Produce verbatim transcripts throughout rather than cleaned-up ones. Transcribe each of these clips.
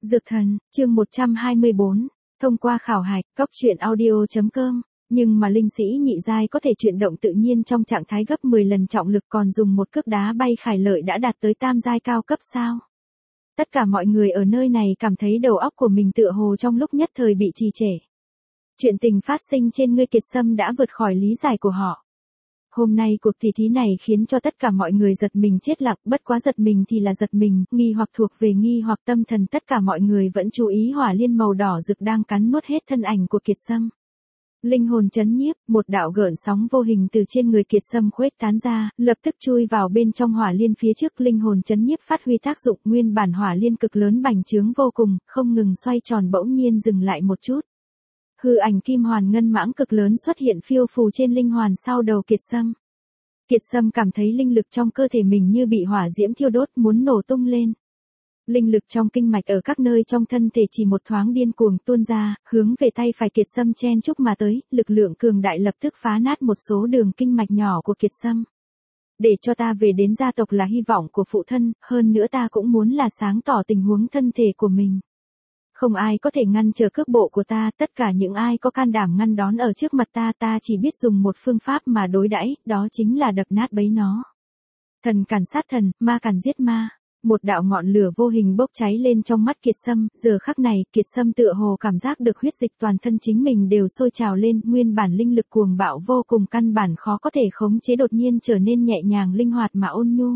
Dược thần, chương một trăm hai mươi bốn, thông qua khảo hạch, cóc truyện audio chấm com, nhưng mà linh sĩ nhị giai có thể chuyển động tự nhiên trong trạng thái gấp mười lần trọng lực còn dùng một cước đá bay khải lợi đã đạt tới tam giai cao cấp sao? Tất cả mọi người ở nơi này cảm thấy đầu óc của mình tựa hồ trong lúc nhất thời bị trì trệ. Chuyện tình phát sinh trên ngươi Kiệt Sâm đã vượt khỏi lý giải của họ. Hôm nay cuộc tỷ thí này khiến cho tất cả mọi người giật mình chết lặng, bất quá giật mình thì là giật mình, nghi hoặc thuộc về nghi hoặc tâm thần tất cả mọi người vẫn chú ý hỏa liên màu đỏ rực đang cắn nuốt hết thân ảnh của Kiệt Sâm. Linh hồn chấn nhiếp, một đạo gợn sóng vô hình từ trên người Kiệt Sâm khuếch tán ra, lập tức chui vào bên trong hỏa liên phía trước. Linh hồn chấn nhiếp phát huy tác dụng, nguyên bản hỏa liên cực lớn bành trướng vô cùng, không ngừng xoay tròn bỗng nhiên dừng lại một chút. Hư ảnh kim hoàn ngân mãng cực lớn xuất hiện phiêu phù trên linh hoàn sau đầu Kiệt Sâm. Kiệt Sâm cảm thấy linh lực trong cơ thể mình như bị hỏa diễm thiêu đốt muốn nổ tung lên. Linh lực trong kinh mạch ở các nơi trong thân thể chỉ một thoáng điên cuồng tuôn ra, hướng về tay phải Kiệt Sâm chen chúc mà tới, lực lượng cường đại lập tức phá nát một số đường kinh mạch nhỏ của Kiệt Sâm. Để cho ta về đến gia tộc là hy vọng của phụ thân, hơn nữa ta cũng muốn là sáng tỏ tình huống thân thể của mình. Không ai có thể ngăn trở cước bộ của ta, tất cả những ai có can đảm ngăn đón ở trước mặt ta, ta chỉ biết dùng một phương pháp mà đối đãi, đó chính là đập nát bấy nó. Thần càn sát thần, ma càn giết ma. Một đạo ngọn lửa vô hình bốc cháy lên trong mắt Kiệt Sâm, giờ khắc này, Kiệt Sâm tựa hồ cảm giác được huyết dịch toàn thân chính mình đều sôi trào lên, nguyên bản linh lực cuồng bạo vô cùng căn bản khó có thể khống chế đột nhiên trở nên nhẹ nhàng linh hoạt mà ôn nhu.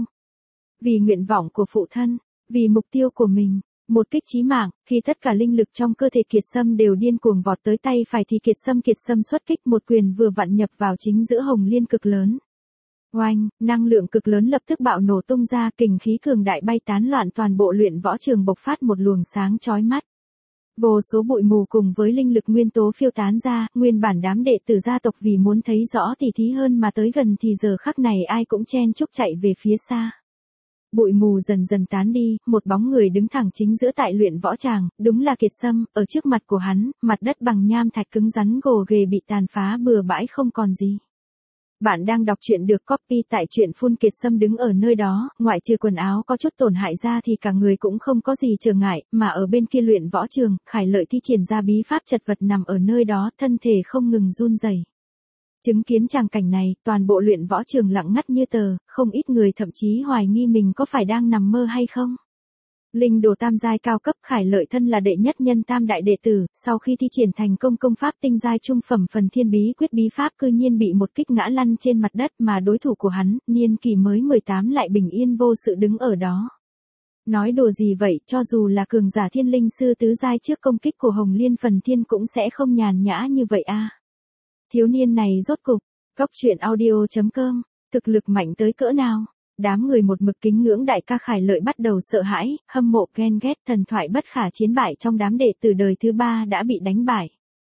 Vì nguyện vọng của phụ thân, vì mục tiêu của mình. Một kích chí mạng, khi tất cả linh lực trong cơ thể Kiệt Sâm đều điên cuồng vọt tới tay phải thì Kiệt Sâm Kiệt Sâm xuất kích một quyền vừa vặn nhập vào chính giữa hồng liên cực lớn. Oanh, năng lượng cực lớn lập tức bạo nổ tung ra, kình khí cường đại bay tán loạn toàn bộ luyện võ trường bộc phát một luồng sáng chói mắt. Vô số bụi mù cùng với linh lực nguyên tố phiêu tán ra, nguyên bản đám đệ tử gia tộc vì muốn thấy rõ tỉ thí hơn mà tới gần thì giờ khắc này ai cũng chen chúc chạy về phía xa. Bụi mù dần dần tán đi, một bóng người đứng thẳng chính giữa tại luyện võ tràng, đúng là Kiệt Sâm, ở trước mặt của hắn, mặt đất bằng nham thạch cứng rắn gồ ghề bị tàn phá bừa bãi không còn gì. Bạn đang đọc truyện được copy tại truyện phun. Kiệt Sâm đứng ở nơi đó, ngoại trừ quần áo có chút tổn hại ra thì cả người cũng không có gì trở ngại, mà ở bên kia luyện võ trường, Khải Lợi thi triển ra bí pháp chật vật nằm ở nơi đó, thân thể không ngừng run rẩy. Chứng kiến tràng cảnh này, toàn bộ luyện võ trường lặng ngắt như tờ, không ít người thậm chí hoài nghi mình có phải đang nằm mơ hay không. Linh đồ tam giai cao cấp, Khải Lợi thân là đệ nhất nhân tam đại đệ tử, sau khi thi triển thành công công pháp tinh giai trung phẩm phần thiên bí quyết bí pháp cư nhiên bị một kích ngã lăn trên mặt đất mà đối thủ của hắn, niên kỳ mới mười tám lại bình yên vô sự đứng ở đó. Nói đùa gì vậy, cho dù là cường giả thiên linh sư tứ giai trước công kích của Hồng Liên phần thiên cũng sẽ không nhàn nhã như vậy a. À. Thiếu niên này rốt cục, cóc truyện audio chấm com, thực lực mạnh tới cỡ nào? Đám người một mực kính ngưỡng đại ca Khải Lợi bắt đầu sợ hãi, hâm mộ ghen ghét, thần thoại bất khả chiến bại trong đám đệ tử đời thứ ba đã bị đánh bại.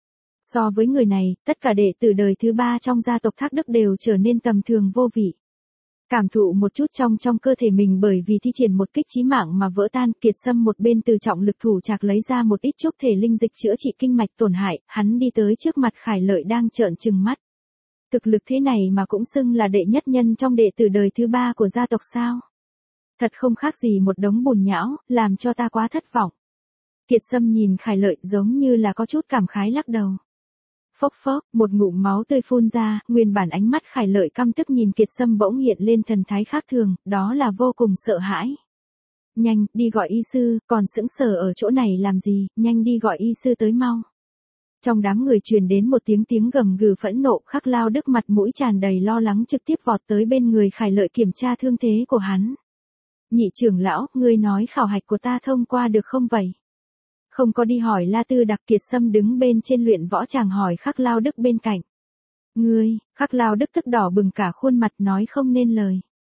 So với người này, tất cả đệ tử đời thứ ba trong gia tộc Thác Đức đều trở nên tầm thường vô vị. Cảm thụ một chút trong trong cơ thể mình bởi vì thi triển một kích chí mạng mà vỡ tan, Kiệt Sâm một bên từ trọng lực thủ trạc lấy ra một ít chúc thể linh dịch chữa trị kinh mạch tổn hại, hắn đi tới trước mặt Khải Lợi đang trợn trừng mắt. Thực lực thế này mà cũng xưng là đệ nhất nhân trong đệ tử đời thứ ba của gia tộc sao? Thật không khác gì một đống bùn nhão, làm cho ta quá thất vọng. Kiệt Sâm nhìn Khải Lợi giống như là có chút cảm khái lắc đầu. Phốc phốc, một ngụm máu tươi phun ra, nguyên bản ánh mắt Khải Lợi căm tức nhìn Kiệt Sâm bỗng hiện lên thần thái khác thường, đó là vô cùng sợ hãi. Nhanh, đi gọi y sư, còn sững sờ ở chỗ này làm gì, nhanh đi gọi y sư tới mau. Trong đám người truyền đến một tiếng tiếng gầm gừ phẫn nộ, Khắc Lao Đức mặt mũi tràn đầy lo lắng trực tiếp vọt tới bên người Khải Lợi kiểm tra thương thế của hắn. Nhị trưởng lão, ngươi nói khảo hạch của ta thông qua được không vậy? Không có đi hỏi La Tư Đặc. Kiệt Sâm đứng bên trên luyện võ tràng hỏi Khắc Lao Đức bên cạnh. Ngươi, Khắc Lao Đức tức đỏ bừng cả khuôn mặt nói không nên lời.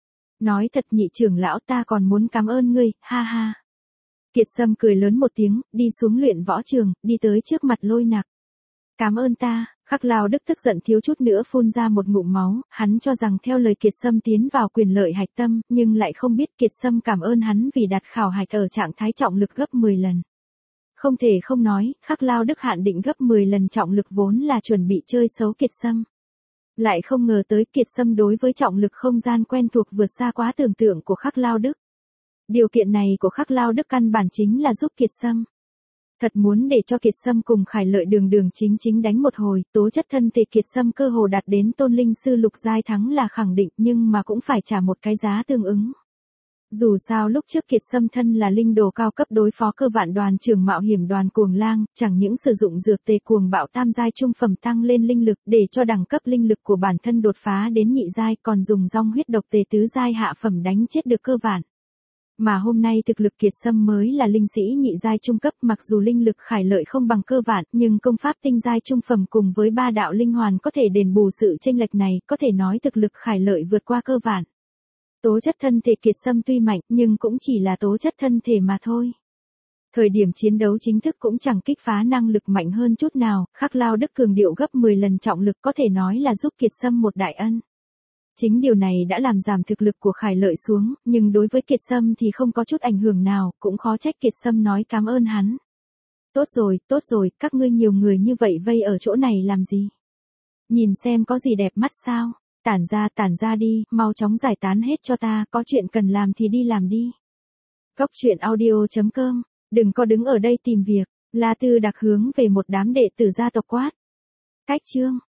Nói thật nhị trưởng lão, ta còn muốn cảm ơn ngươi, ha ha. Kiệt Sâm cười lớn một tiếng, đi xuống luyện võ trường, đi tới trước mặt Lôi Nặc. Cảm ơn ta. Khắc Lao Đức tức giận thiếu chút nữa phun ra một ngụm máu, hắn cho rằng theo lời Kiệt Sâm tiến vào quyền lợi hạch tâm, nhưng lại không biết Kiệt Sâm cảm ơn hắn vì đặt khảo hạch ở trạng thái trọng lực gấp mười lần. Không thể không nói, Khắc Lao Đức hạn định gấp mười lần trọng lực vốn là chuẩn bị chơi xấu Kiệt Sâm. Lại không ngờ tới Kiệt Sâm đối với trọng lực không gian quen thuộc vượt xa quá tưởng tượng của Khắc Lao Đức. Điều kiện này của Khắc Lao Đức căn bản chính là giúp Kiệt Sâm Thật muốn để cho Kiệt Sâm cùng Khải Lợi đường đường chính chính đánh một hồi, tố chất thân thể Kiệt Sâm cơ hồ đạt đến tôn linh sư lục giai thắng là khẳng định, nhưng mà cũng phải trả một cái giá tương ứng. Dù sao lúc trước Kiệt Sâm thân là linh đồ cao cấp đối phó cơ vạn đoàn trưởng mạo hiểm đoàn cuồng lang, chẳng những sử dụng dược tề cuồng bạo tam giai trung phẩm tăng lên linh lực để cho đẳng cấp linh lực của bản thân đột phá đến nhị giai, còn dùng rong huyết độc tề tứ giai hạ phẩm đánh chết được cơ vạn. Mà hôm nay thực lực Kiệt Sâm mới là linh sĩ nhị giai trung cấp, mặc dù linh lực Khải Lợi không bằng cơ vạn, nhưng công pháp tinh giai trung phẩm cùng với ba đạo linh hoàn có thể đền bù sự chênh lệch này, có thể nói thực lực Khải Lợi vượt qua cơ vạn. Tố chất thân thể Kiệt Sâm tuy mạnh, nhưng cũng chỉ là tố chất thân thể mà thôi. Thời điểm chiến đấu chính thức cũng chẳng kích phá năng lực mạnh hơn chút nào, Khắc Lao Đức cường điệu gấp mười lần trọng lực có thể nói là giúp Kiệt Sâm một đại ân. Chính điều này đã làm giảm thực lực của Khải Lợi xuống, nhưng đối với Kiệt Sâm thì không có chút ảnh hưởng nào, cũng khó trách Kiệt Sâm nói cảm ơn hắn. Tốt rồi, tốt rồi, các ngươi nhiều người như vậy vây ở chỗ này làm gì? Nhìn xem có gì đẹp mắt sao? Tản ra, tản ra đi, mau chóng giải tán hết cho ta, có chuyện cần làm thì đi làm đi. Cốc truyện audio chấm com, đừng có đứng ở đây tìm việc, La Tư Đặc hướng về một đám đệ tử gia tộc quát. Cách chương